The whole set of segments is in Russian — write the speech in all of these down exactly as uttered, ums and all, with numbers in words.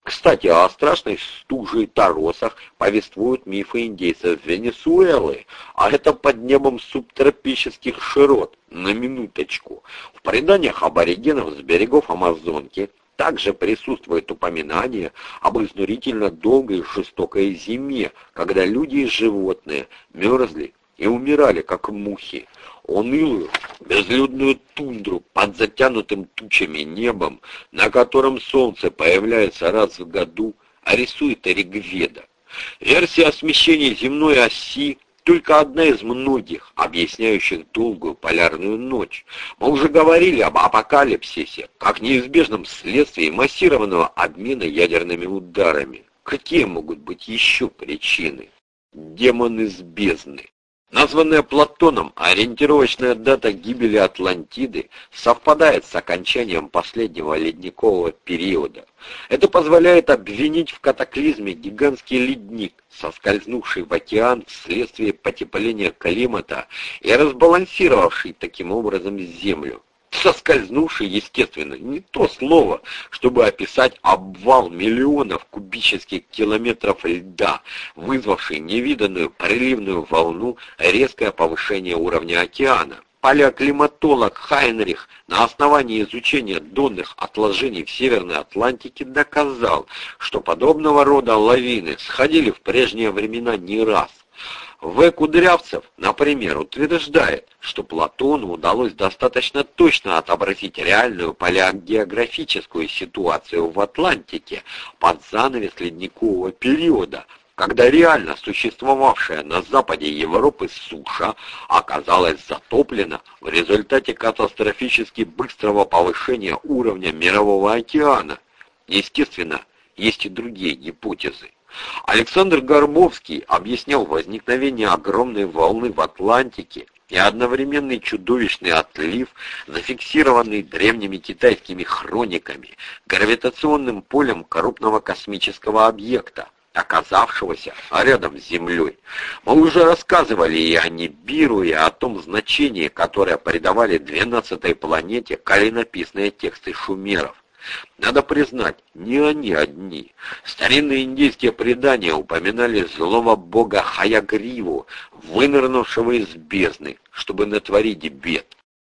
Кстати, о страшной стуже и торосах повествуют мифы индейцев Венесуэлы, а это под небом субтропических широт, на минуточку. В преданиях аборигенов с берегов Амазонки также присутствует упоминание об изнурительно долгой и жестокой зиме, когда люди и животные мерзли и умирали, как мухи. Унылую, безлюдную тундру под затянутым тучами небом, на котором солнце появляется раз в году, а рисует Ригведа. Версия о смещении земной оси только одна из многих, объясняющих долгую полярную ночь. Мы уже говорили об апокалипсисе, как неизбежном следствии массированного обмена ядерными ударами. Какие могут быть еще причины? Демон из бездны. Названная Платоном ориентировочная дата гибели Атлантиды совпадает с окончанием последнего ледникового периода. Это позволяет обвинить в катаклизме гигантский ледник, соскользнувший в океан вследствие потепления климата и разбалансировавший таким образом Землю. Соскользнувший, естественно, не то слово, чтобы описать обвал миллионов кубических километров льда, вызвавший невиданную приливную волну, резкое повышение уровня океана. Палеоклиматолог Хайнрих на основании изучения донных отложений в Северной Атлантике доказал, что подобного рода лавины сходили в прежние времена не раз. В. Кудрявцев, например, утверждает, что Платону удалось достаточно точно отобразить реальную палеогеографическую ситуацию в Атлантике под занавес ледникового периода, когда реально существовавшая на западе Европы суша оказалась затоплена в результате катастрофически быстрого повышения уровня Мирового океана. Естественно, есть и другие гипотезы. Александр Горбовский объяснял возникновение огромной волны в Атлантике и одновременный чудовищный отлив, зафиксированный древними китайскими хрониками, гравитационным полем крупного космического объекта, оказавшегося рядом с Землей. Мы уже рассказывали и о Нибиру, и о том значении, которое придавали двенадцатой планете клинописные тексты шумеров. Надо признать, не они одни. Старинные индейские предания упоминали злого бога Хаягриву, вынырнувшего из бездны, чтобы натворить бед.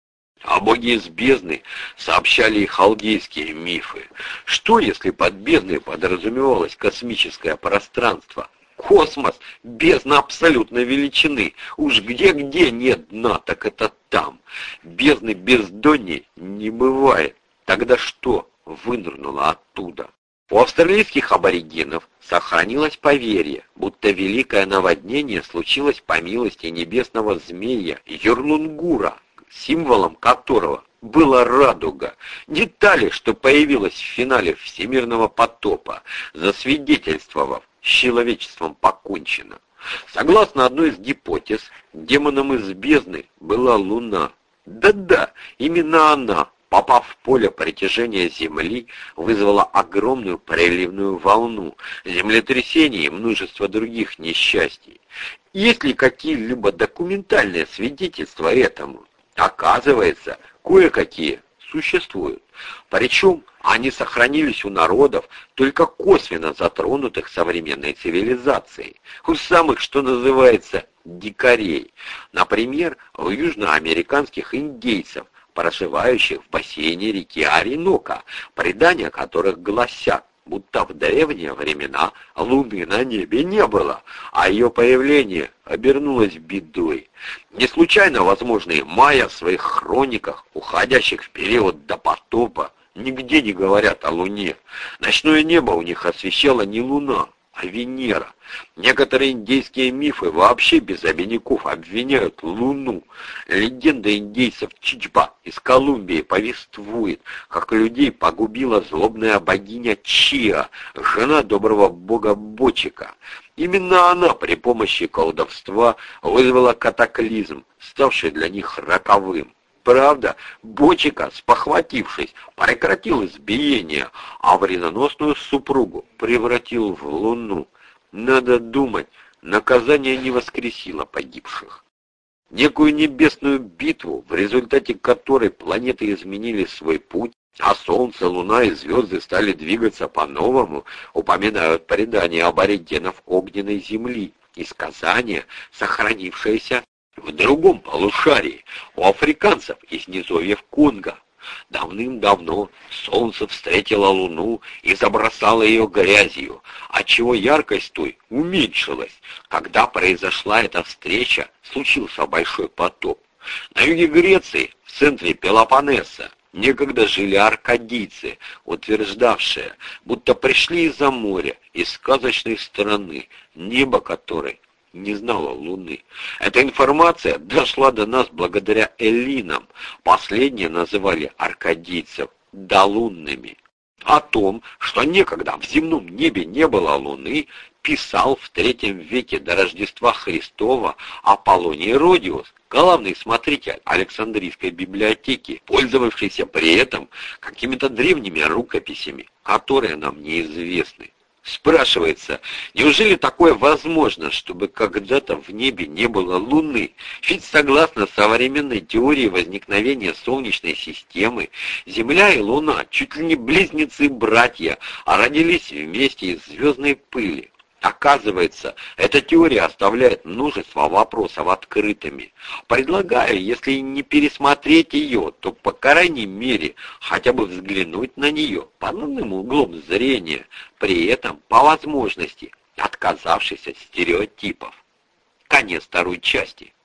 О боге из бездны сообщали и халдейские мифы. Что, если под бездной подразумевалось космическое пространство? Космос, бездна абсолютной величины. Уж где-где нет дна, так это там. Бездны бездонней не бывает. Тогда что вынырнуло оттуда? У австралийских аборигенов сохранилось поверье, будто великое наводнение случилось по милости небесного змея Юрлунгура, символом которого была радуга. Детали, что появилась в финале всемирного потопа, засвидетельствовав, с человечеством покончено. Согласно одной из гипотез, демоном из бездны была Луна. Да-да, именно она, попав в поле притяжения Земли, вызвала огромную приливную волну, землетрясение и множество других несчастий. Есть ли какие-либо документальные свидетельства этому? Оказывается, кое-какие существуют. Причем они сохранились у народов, только косвенно затронутых современной цивилизацией, у самых, что называется, дикарей. Например, у южноамериканских индейцев, проживающих в бассейне реки Ориноко, предания которых гласят, будто в древние времена луны на небе не было, а ее появление обернулось бедой. Не случайно, возможно, и майя в своих хрониках, уходящих в период до потопа, нигде не говорят о Луне. Ночное небо у них освещала не Луна, а Венера. Некоторые индейские мифы вообще без обиняков обвиняют Луну. Легенда индейцев Чичба из Колумбии повествует, как людей погубила злобная богиня Чиа, жена доброго бога Бочика. Именно она при помощи колдовства вызвала катаклизм, ставший для них роковым. Правда, Бочика, спохватившись, прекратил избиение, а вредоносную супругу превратил в Луну. Надо думать, наказание не воскресило погибших. Некую небесную битву, в результате которой планеты изменили свой путь, А Солнце, Луна и звезды стали двигаться по-новому, упоминают предания аборигенов огненной земли и сказания, сохранившиеся в другом полушарии, у африканцев из низовьев Конго. Давным-давно Солнце встретило Луну и забросало ее грязью, отчего яркость той уменьшилась. Когда произошла эта встреча, случился большой потоп. На юге Греции, в центре Пелопоннеса, некогда жили аркадийцы, утверждавшие, будто пришли из-за моря, из сказочной страны, небо которой не знала Луны. Эта информация дошла до нас благодаря эллинам. Последние называли аркадийцев долунными. О том, что некогда в земном небе не было Луны, писал в третьем веке до Рождества Христова Аполлоний Родиус, главный смотритель Александрийской библиотеки, пользовавшийся при этом какими-то древними рукописями, которые нам неизвестны. Спрашивается, неужели такое возможно, чтобы когда-то в небе не было Луны? Ведь согласно современной теории возникновения Солнечной системы, Земля и Луна чуть ли не близнецы-братья, а родились вместе из звездной пыли. Оказывается, эта теория оставляет множество вопросов открытыми. Предлагаю, если не пересмотреть ее, то по крайней мере хотя бы взглянуть на нее под новым углом зрения, при этом по возможности отказавшись от стереотипов. Конец второй части.